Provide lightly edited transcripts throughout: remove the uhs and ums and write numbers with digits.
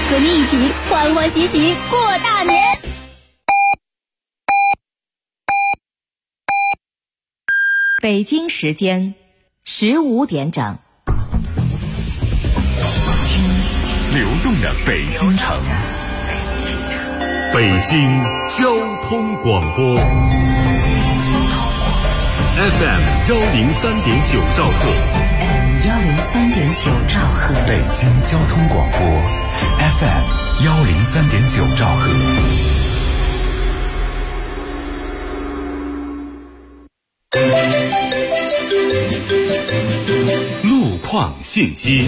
和你一起欢欢喜喜过大年。 北京时间15点整， 听流动的北京城，北京交通广播 FM 103.9兆赫 103.9兆赫， 北京交通广播 FM 103.9兆赫。路况信息。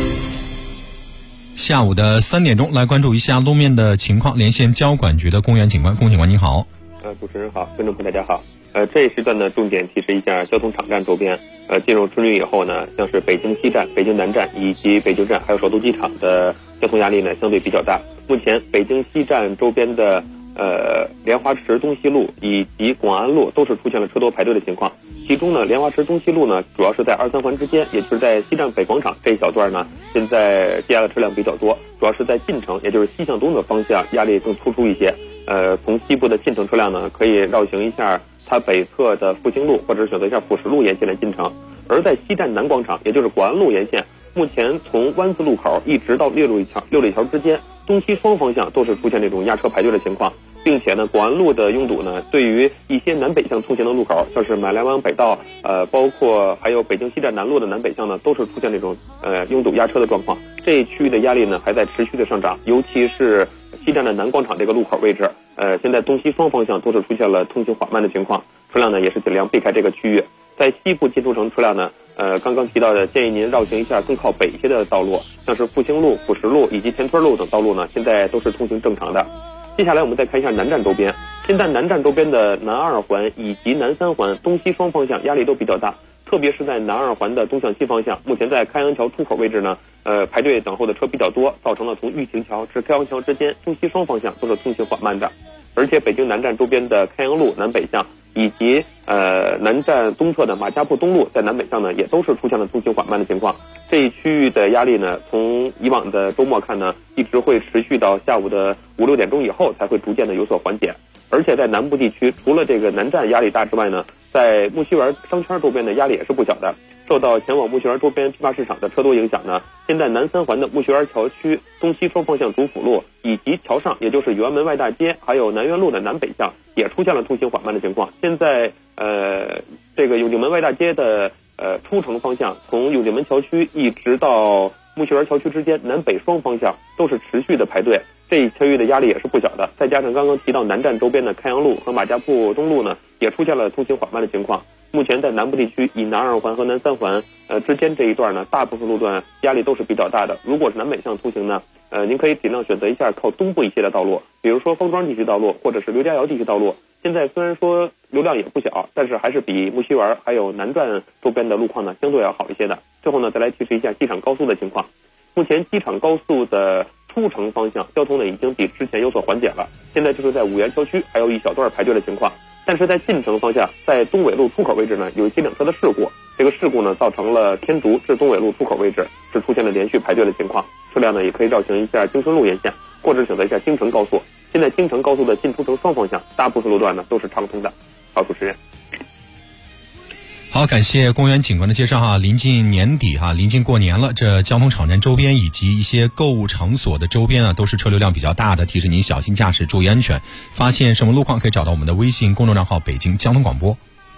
下午的3点钟，来关注一下路面的情况。连线交管局的龚元警官，龚警官您好。 主持人好，观众朋友大家好。这一时段呢，重点提示一下交通场站周边。进入春运以后呢，像是北京西站、北京南站以及北京站，还有首都机场的交通压力呢相对比较大。目前北京西站周边的莲花池东西路以及广安路都是出现了车多排队的情况。其中呢，莲花池东西路呢，主要是在2、3环之间，也就是在西站北广场这一小段呢，现在积压的车辆比较多，主要是在进城，也就是西向东的方向，压力更突出一些。从西部的进城车辆呢，可以绕行一下它北侧的复兴路，或者选择一下辅石路沿线的进城。而在西站南广场，也就是广安路沿线，目前从湾子路口一直到六里桥之间，东西双方向都是出现这种压车排队的情况。并且呢，广安路的拥堵呢，对于一些南北向通行的路口，像是买来往北道，包括还有北京西站南路的南北向呢，都是出现这种拥堵压车的状况。这一区域的压力呢，还在持续的上涨，尤其是西站的南广场这个路口位置，现在东西双方向都是出现了通行缓慢的情况，车辆呢也是尽量避开这个区域。在西部进出城车辆呢，刚刚提到的，建议您绕行一下更靠北一些的道路，像是复兴路、辅石路以及前村路等道路呢，现在都是通行正常的。接下来我们再看一下南站周边，现在南站周边的南2环以及南3环东西双方向压力都比较大，特别是在南2环的东向西方向，目前在开阳桥出口位置呢，排队等候的车比较多，造成了从玉亭桥至开阳桥之间东西双方向都是通行缓慢的。而且北京南站周边的开阳路南北向以及南站东侧的马家铺东路在南北向呢，也都是出现了通行缓慢的情况。这一区域的压力呢，从以往的周末看呢，一直会持续到下午的5、6点钟以后才会逐渐的有所缓解。而且在南部地区，除了这个南站压力大之外呢，在木樨园商圈周边的压力也是不小的。受到前往木樨园周边批发市场的车多影响呢，现在南3环的木樨园桥区东西双方向主辅路以及桥上，也就是永安门外大街还有南苑路的南北向也出现了通行缓慢的情况。现在这个永定门外大街的出城方向，从永定门桥区一直到木樨园桥区之间南北双方向都是持续的排队，这一区域的压力也是不小的。再加上刚刚提到南站周边的开阳路和马家铺东路呢，也出现了通行缓慢的情况。目前在南部地区以南2环和南3环之间这一段呢，大部分路段压力都是比较大的。如果是南北向通行呢，您可以尽量选择一下靠东部一些的道路，比如说方庄地区道路或者是刘家窑地区道路。现在虽然说流量也不小，但是还是比木樨园还有南站周边的路况呢相对要好一些的。最后呢，再来提示一下机场高速的情况。目前机场高速的出城方向交通呢已经比之前有所缓解了，现在就是在五原桥区还有一小段排队的情况。但是在进城方向，在东纬路出口位置呢，有一起两车的事故，这个事故呢造成了天竺至东纬路出口位置是出现了连续排队的情况，车辆呢也可以绕行一下京顺路沿线，或者选择一下京承高速。现在京承高速的进出城双方向大部分路段呢都是畅通的。好，主持人。 好，感谢龚元警官的介绍哈。临近年底哈，临近过年了，这交通场站周边以及一些购物场所的周边啊，都是车流量比较大的，提示您小心驾驶，注意安全。发现什么路况可以找到我们的微信公众账号北京交通广播。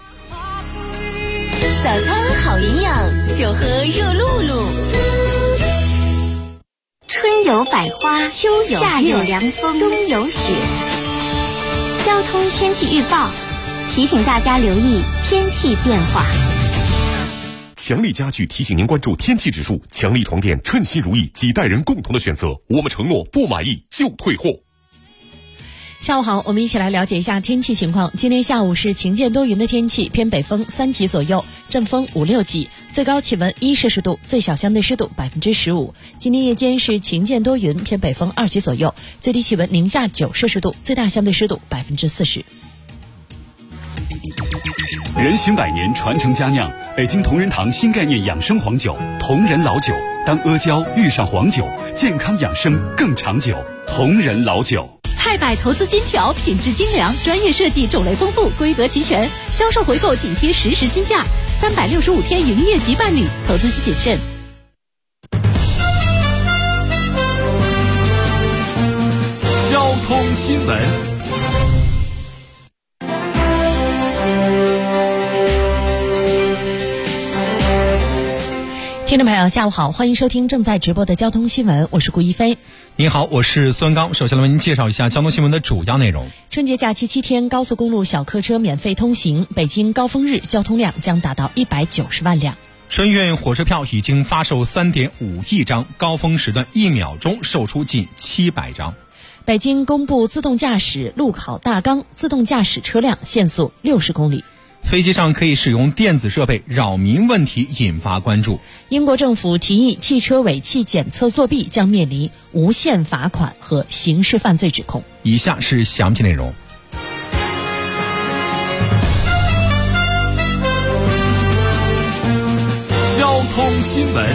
早餐好营养，就喝热露露。 春有百花，秋有夏有凉风，冬有雪。交通天气预报提醒大家留意天气变化。 强力家具提醒您关注天气指数，强力床垫称心如意，几代人共同的选择，我们承诺不满意就退货。 下午好，我们一起来了解一下天气情况。今天下午是晴间多云的天气，偏北风3级左右，阵风5、6级，最高气温1摄氏度，最小相对湿度15%。今天夜间是晴间多云，偏北风2级左右，最低气温零下9摄氏度，最大相对湿度40%。 人行百年，传承佳酿，北京同仁堂新概念养生黄酒，同仁老酒， 当阿胶遇上黄酒，健康养生更长久。同仁老酒。 菜百投资金条，品质精良，专业设计，种类丰富，规格齐全，销售回购紧贴实时均价，365天营业即办理，投资需谨慎。 交通新闻。 听众朋友下午好，欢迎收听正在直播的交通新闻，我是顾一飞。 您好，我是孙刚。首先来为您介绍一下交通新闻的主要内容。 春节假期7天，高速公路小客车免费通行，北京高峰日交通量将达到190万辆。 春运火车票已经发售3.5亿张，高峰时段1秒钟售出近700张。 北京公布自动驾驶路考大纲，自动驾驶车辆限速60公里。 飞机上可以使用电子设备，扰民问题引发关注。 英国政府提议汽车尾气检测作弊将面临无限罚款和刑事犯罪指控。 以下是详细内容。 交通新闻。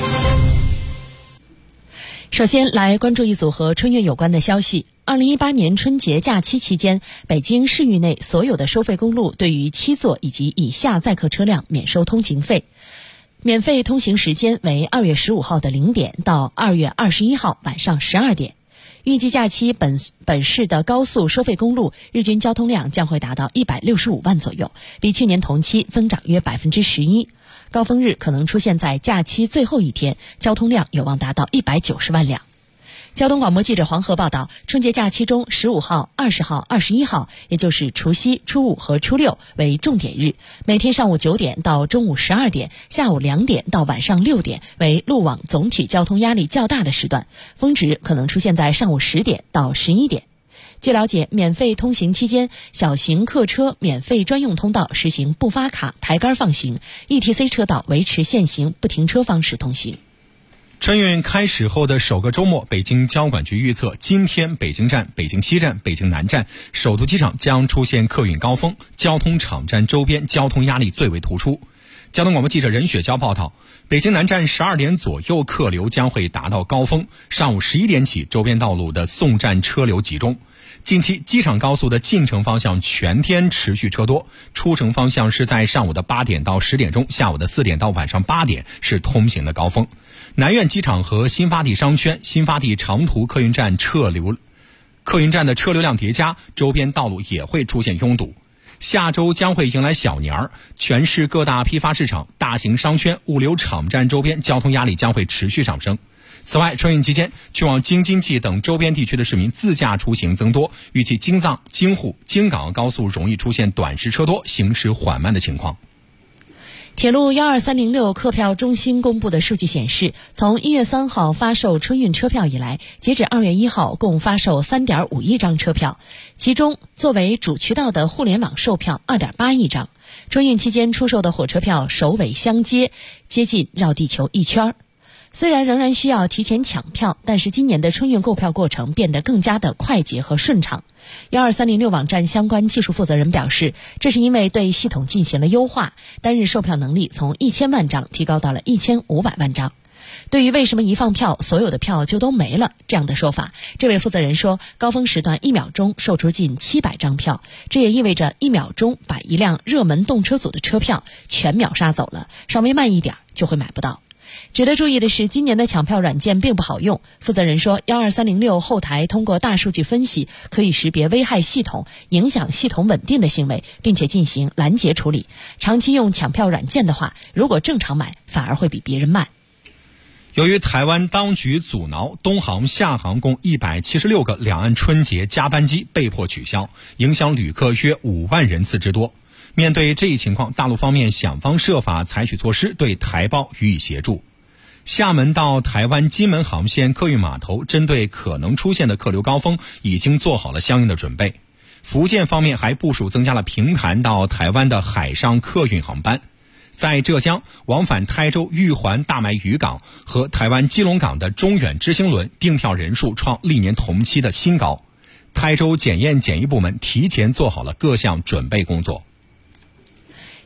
首先来关注一组和春运有关的消息。2018年春节假期期间，北京市域内所有的收费公路对于7座以及以下载客车辆免收通行费。免费通行时间为2月15号的0点到2月21号晚上12点。预计假期本市的高速收费公路日均交通量将会达到165万左右，比去年同期增长约11%。高峰日可能出现在假期最后一天，交通量有望达到190万辆。交通广播记者黄河报道，春节假期中15号、20号、21号，也就是除夕、初五和初六为重点日，每天上午9点到中午12点，下午2点到晚上6点为路网总体交通压力较大的时段，峰值可能出现在上午10点到11点。据了解，免费通行期间，小型客车免费专用通道实行不发卡、抬杆放行 ，ETC 车道维持现行不停车方式通行。 春运开始后的首个周末，北京交管局预测，今天北京站、北京西站、北京南站、首都机场将出现客运高峰，交通场站周边交通压力最为突出。交通广播记者任雪娇报道，北京南站12点左右客流将会达到高峰，上午11点起，周边道路的送站车流集中。近期机场高速的进城方向全天持续车多，出城方向是在上午的8点到10点钟，下午的4点到晚上8点是通行的高峰。南苑机场和新发地商圈、新发地长途客运站的车流量叠加，周边道路也会出现拥堵。下周将会迎来小年儿，全市各大批发市场、大型商圈、物流场站周边交通压力将会持续上升。此外，春运期间去往京津冀等周边地区的市民自驾出行增多，预计京藏、京沪、京港高速容易出现短时车多、行驶缓慢的情况。 铁路12306客票中心公布的数据显示，从1月3号发售春运车票以来，截止2月1号共发售3.5亿张车票，其中作为主渠道的互联网售票2.8亿张。春运期间出售的火车票首尾相接，接近绕地球一圈。虽然仍然需要提前抢票，但是今年的春运购票过程变得更加的快捷和顺畅。12306网站相关技术负责人表示，这是因为对系统进行了优化，单日售票能力从1000万张提高到了1500万张。对于为什么一放票所有的票就都没了这样的说法，这位负责人说，高峰时段1秒钟售出近700张票，这也意味着1秒钟把一辆热门动车组的车票全秒杀走了，稍微慢一点就会买不到。值得注意的是，今年的抢票软件并不好用。负责人说，12306后台通过大数据分析，可以识别危害系统、影响系统稳定的行为，并且进行拦截处理。长期用抢票软件的话，如果正常买，反而会比别人慢。 由于台湾当局阻挠，东航、厦航共176个两岸春节加班机被迫取消，影响旅客约5万人次之多。面对这一情况，大陆方面想方设法采取措施对台胞予以协助。厦门到台湾金门航线客运码头针对可能出现的客流高峰已经做好了相应的准备。福建方面还部署增加了平潭到台湾的海上客运航班。在浙江，往返台州玉环大麦渔港和台湾基隆港的中远之星轮订票人数创历年同期的新高。台州检验检疫部门提前做好了各项准备工作。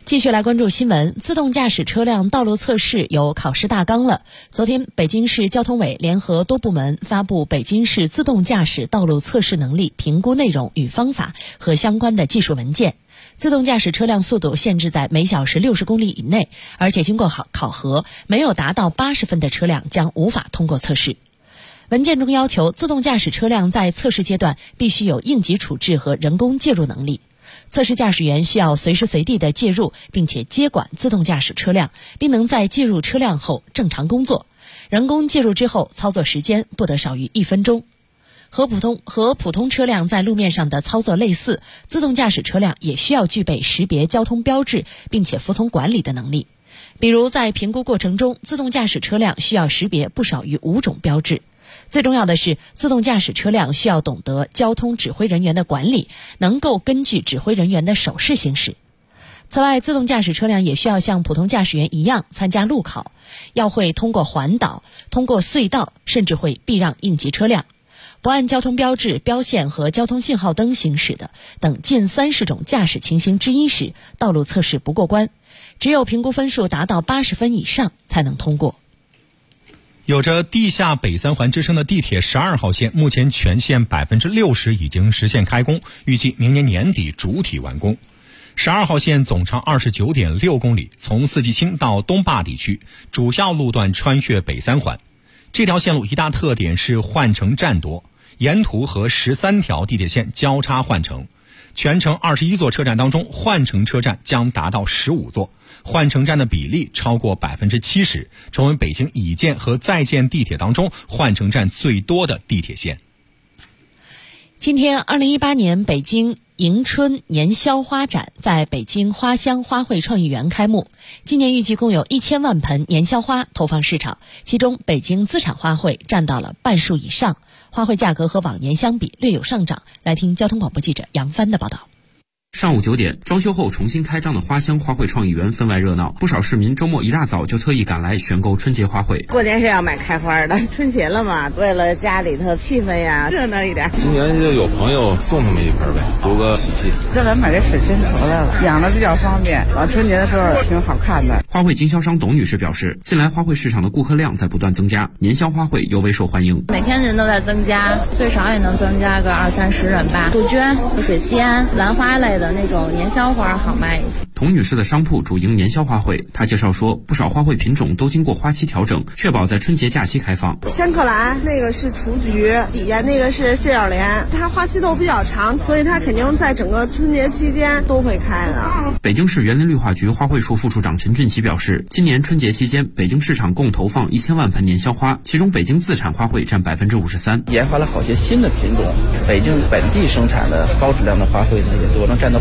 继续来关注新闻，自动驾驶车辆道路测试有考试大纲了。昨天，北京市交通委联合多部门发布《北京市自动驾驶道路测试能力评估内容与方法》和相关的技术文件。自动驾驶车辆速度限制在每小时60公里以内，而且经过考核，没有达到80分的车辆将无法通过测试。文件中要求，自动驾驶车辆在测试阶段必须有应急处置和人工介入能力。测试驾驶员需要随时随地的介入，并且接管自动驾驶车辆，并能在介入车辆后正常工作。人工介入之后，操作时间不得少于1分钟。和普通车辆在路面上的操作类似，自动驾驶车辆也需要具备识别交通标志并且服从管理的能力。比如在评估过程中，自动驾驶车辆需要识别不少于5种标志。最重要的是，自动驾驶车辆需要懂得交通指挥人员的管理，能够根据指挥人员的手势行驶。此外，自动驾驶车辆也需要像普通驾驶员一样参加路考，要会通过环岛、通过隧道，甚至会避让应急车辆。不按交通标志、标线和交通信号灯行驶的等近30种驾驶情形之一时，道路测试不过关。只有评估分数达到80分以上才能通过。 有着地下北3环之称的地铁12号线，目前全线60%已经实现开工，预计明年年底主体完工。12号线总长29.6公里，从四季青到东坝地区，主要路段穿越北3环。这条线路一大特点是换乘占多，沿途和13条地铁线交叉换乘。全程21座车站当中，换乘车站将达到15座，换乘站的比例超过70%，成为北京已建和在建地铁当中换乘站最多的地铁线。 今天2018年北京迎春年宵花展在北京花乡花卉创意园开幕，今年预计共有1000万盆年宵花投放市场，其中北京自产花卉占到了半数以上，花卉价格和往年相比略有上涨。来听交通广播记者杨帆的报道。 上午9点，装修后重新开张的花乡花卉创意园分外热闹，不少市民周末一大早就特意赶来选购春节花卉。 过年是要买开花的，春节了嘛，为了家里头气氛呀热闹一点。 今年就有朋友送他们一盆呗，图个喜气。 这来买这水仙头来了，养的比较方便，春节的时候挺好看的。 花卉经销商董女士表示，近来花卉市场的顾客量在不断增加，年宵花卉尤为受欢迎。 每天人都在增加，最少也能增加个20-30人吧。杜鹃、水仙、兰花类的那种年宵花好卖一些。 童女士的商铺主营年宵花卉，她介绍说，不少花卉品种都经过花期调整，确保在春节假期开放。 仙客兰那个是雏菊，底下那个是谢小莲，它花期都比较长，所以它肯定在整个春节期间都会开的。 北京市园林绿化局花卉处副处长陈俊奇表示，今年春节期间，北京市场共投放1000万盆年宵花，其中北京自产花卉占53%。 研发了好些新的品种，北京本地生产的高质量的花卉呢，也多能占到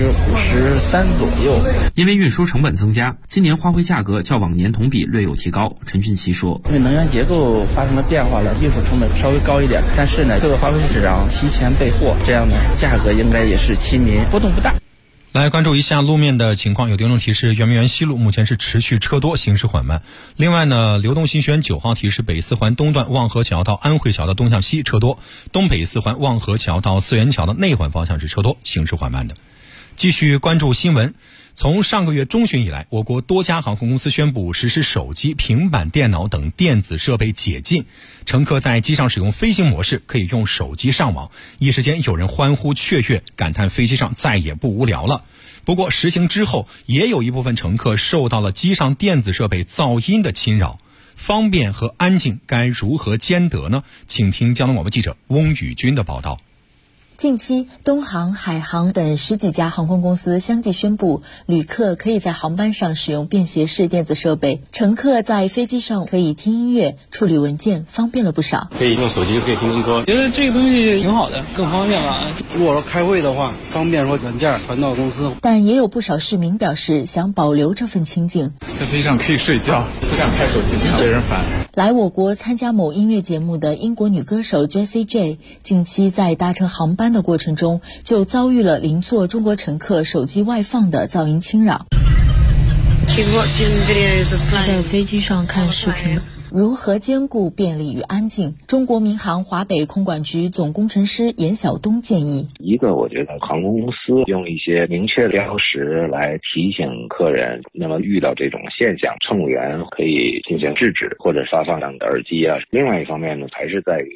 53%左右。 因为运输成本增加，今年花卉价格较往年同比略有提高。陈俊奇说， 因为能源结构发生了变化了，运输成本稍微高一点，但是呢，各个花卉市场提前备货，这样呢，价格应该也是齐民，波动不大。 来关注一下路面的情况，有听众提示圆明园西路目前是持续车多，行驶缓慢。另外呢，流动新学园9号提示北4环东段望河桥到安慧桥的东向西车多，东北4环望河桥到四元桥的内环方向是车多，行驶缓慢的。继续关注新闻。从上个月中旬以来，我国多家航空公司宣布实施手机、平板电脑等电子设备解禁，乘客在机上使用飞行模式，可以用手机上网。一时间有人欢呼雀跃，感叹飞机上再也不无聊了。不过实行之后，也有一部分乘客受到了机上电子设备噪音的侵扰，方便和安静该如何兼得呢？请听交通广播记者翁宇军的报道。 近期，东航、海航等10几家航空公司相继宣布，旅客可以在航班上使用便携式电子设备，乘客在飞机上可以听音乐、处理文件，方便了不少。 可以用手机，可以听歌，觉得这个东西挺好的，更方便了。 如果说开会的话，方便说软件传到公司。 但也有不少市民表示想保留这份清静。 在飞机上可以睡觉，不想开手机，不想被人烦。 来我国参加某音乐节目的英国女歌手 Jessie J， 近期在搭乘航班的过程中，就遭遇了邻座中国乘客手机外放的噪音侵扰。 他在飞机上看视频， 如何兼顾便利与安静？中国民航华北空管局总工程师严晓东建议： 一个，我觉得航空公司用一些明确的标识来提醒客人，那么遇到这种现象，乘务员可以进行制止或者发放的耳机啊。另外一方面呢，还是在于